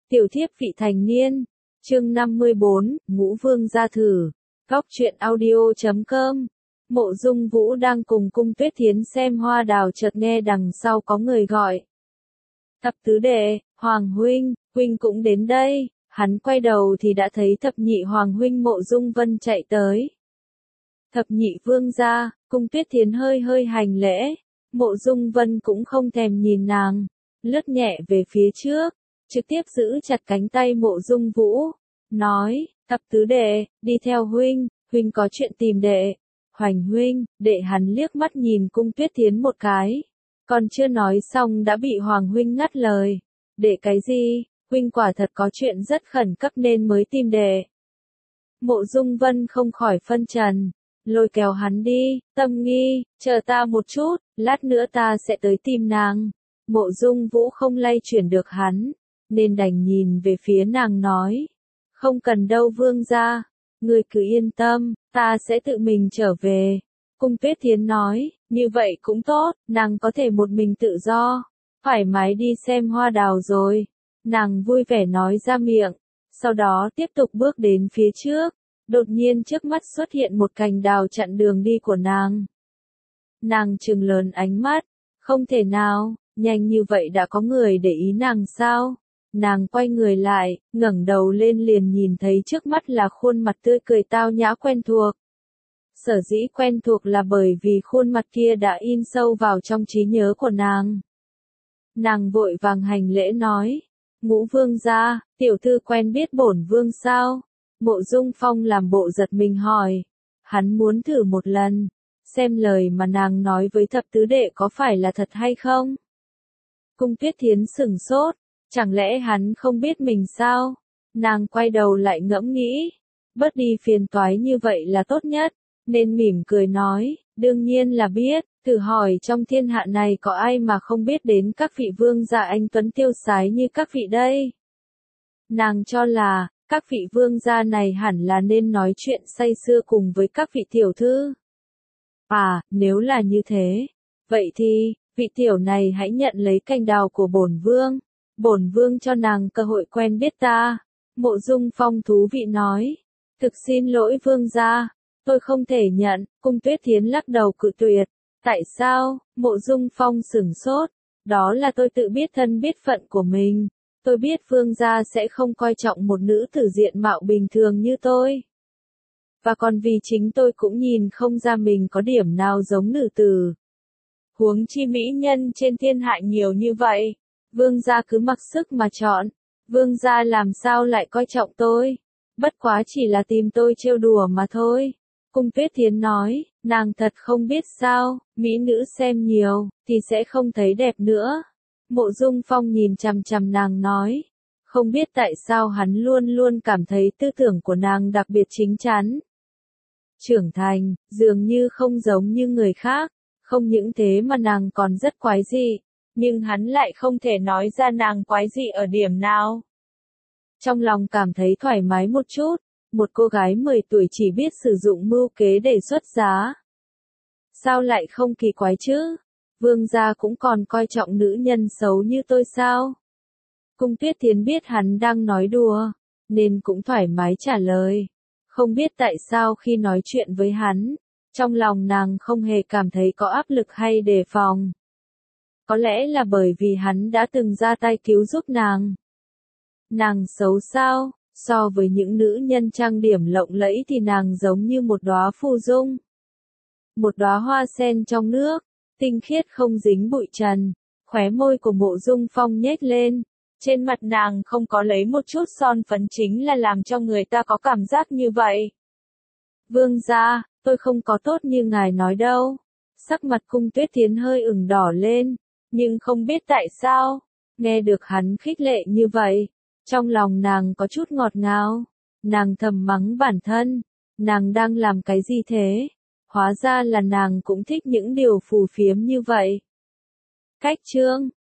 Tiểu thiếp vị thành niên. Chương 54, Ngũ Vương gia thử. Góc truyện audio.com. Mộ Dung Vũ đang cùng Cung Tuyết Thiến xem hoa đào, chợt nghe đằng sau có người gọi. Thập tứ đệ, Hoàng huynh, huynh cũng đến đây. Hắn quay đầu thì đã thấy thập nhị Hoàng huynh Mộ Dung Vân chạy tới. Thập nhị vương gia. Cung Tuyết Thiến hơi hơi hành lễ. Mộ Dung Vân cũng không thèm nhìn nàng, lướt nhẹ về phía trước, trực tiếp giữ chặt cánh tay Mộ Dung Vũ, nói, thập tứ đệ, đi theo huynh, huynh có chuyện tìm đệ. Hoành huynh, đệ. Hắn liếc mắt nhìn Cung Tuyết Thiến một cái, còn chưa nói xong đã bị Hoàng huynh ngắt lời. Đệ cái gì? Huynh quả thật có chuyện rất khẩn cấp nên mới tìm đệ. Mộ Dung Vân không khỏi phân trần, lôi kéo hắn đi. Tâm Nghi, chờ ta một chút, lát nữa ta sẽ tới tìm nàng. Mộ Dung Vũ không lay chuyển được hắn, nên đành nhìn về phía nàng nói, không cần đâu vương gia, ngươi cứ yên tâm, ta sẽ tự mình trở về. Cung Tuyết Thiến nói, như vậy cũng tốt, nàng có thể một mình tự do, thoải mái đi xem hoa đào rồi. Nàng vui vẻ nói ra miệng, sau đó tiếp tục bước đến phía trước. Đột nhiên trước mắt xuất hiện một cành đào chặn đường đi của nàng. Nàng trừng lớn ánh mắt, không thể nào, nhanh như vậy đã có người để ý nàng sao? Nàng quay người lại, ngẩng đầu lên liền nhìn thấy trước mắt là khuôn mặt tươi cười tao nhã quen thuộc. Sở dĩ quen thuộc là bởi vì khuôn mặt kia đã in sâu vào trong trí nhớ của nàng. Nàng vội vàng hành lễ nói, Ngũ vương gia, tiểu thư quen biết bổn vương sao? Mộ Dung Phong làm bộ giật mình hỏi. Hắn muốn thử một lần, xem lời mà nàng nói với thập tứ đệ có phải là thật hay không. Cung Tuyết Thiến sửng sốt, chẳng lẽ hắn không biết mình sao? Nàng quay đầu lại ngẫm nghĩ, bớt đi phiền toái như vậy là tốt nhất, nên mỉm cười nói, đương nhiên là biết, thử hỏi trong thiên hạ này có ai mà không biết đến các vị vương gia anh tuấn tiêu sái như các vị đây. Nàng cho là, các vị vương gia này hẳn là nên nói chuyện say sưa cùng với các vị tiểu thư. À, nếu là như thế, vậy thì, vị tiểu này hãy nhận lấy cành đào của bổn vương cho nàng cơ hội quen biết ta. Mộ Dung Phong thú vị nói, thực xin lỗi vương gia, tôi không thể nhận. Cung Tuyết Thiến lắc đầu cự tuyệt. Tại sao? Mộ Dung Phong sửng sốt, đó là tôi tự biết thân biết phận của mình. Tôi biết vương gia sẽ không coi trọng một nữ tử diện mạo bình thường như tôi. Và còn vì chính tôi cũng nhìn không ra mình có điểm nào giống nữ tử. Huống chi mỹ nhân trên thiên hạ nhiều như vậy, vương gia cứ mặc sức mà chọn. Vương gia làm sao lại coi trọng tôi? Bất quá chỉ là tìm tôi trêu đùa mà thôi. Cung Tuyết Thiến nói, nàng thật không biết sao, mỹ nữ xem nhiều, thì sẽ không thấy đẹp nữa. Mộ Dung Phong nhìn chằm chằm nàng nói, không biết tại sao hắn luôn luôn cảm thấy tư tưởng của nàng đặc biệt chín chắn. Trưởng thành, dường như không giống như người khác, không những thế mà nàng còn rất quái dị, nhưng hắn lại không thể nói ra nàng quái dị ở điểm nào. Trong lòng cảm thấy thoải mái một chút, một cô gái 10 tuổi chỉ biết sử dụng mưu kế để xuất giá. Sao lại không kỳ quái chứ? Vương gia cũng còn coi trọng nữ nhân xấu như tôi sao? Cung Tuyết Thiến biết hắn đang nói đùa, nên cũng thoải mái trả lời. Không biết tại sao khi nói chuyện với hắn, trong lòng nàng không hề cảm thấy có áp lực hay đề phòng. Có lẽ là bởi vì hắn đã từng ra tay cứu giúp nàng. Nàng xấu sao? So với những nữ nhân trang điểm lộng lẫy thì nàng giống như một đóa phù dung. Một đóa hoa sen trong nước, tinh khiết không dính bụi trần. Khóe môi của Mộ Dung Phong nhếch lên, trên mặt nàng không có lấy một chút son phấn chính là làm cho người ta có cảm giác như vậy. Vương gia, tôi không có tốt như ngài nói đâu. Sắc mặt Cung Tuyết Thiến hơi ửng đỏ lên, nhưng không biết tại sao, nghe được hắn khích lệ như vậy, trong lòng nàng có chút ngọt ngào. Nàng thầm mắng bản thân, nàng đang làm cái gì thế? Hóa ra là nàng cũng thích những điều phù phiếm như vậy. Cách chương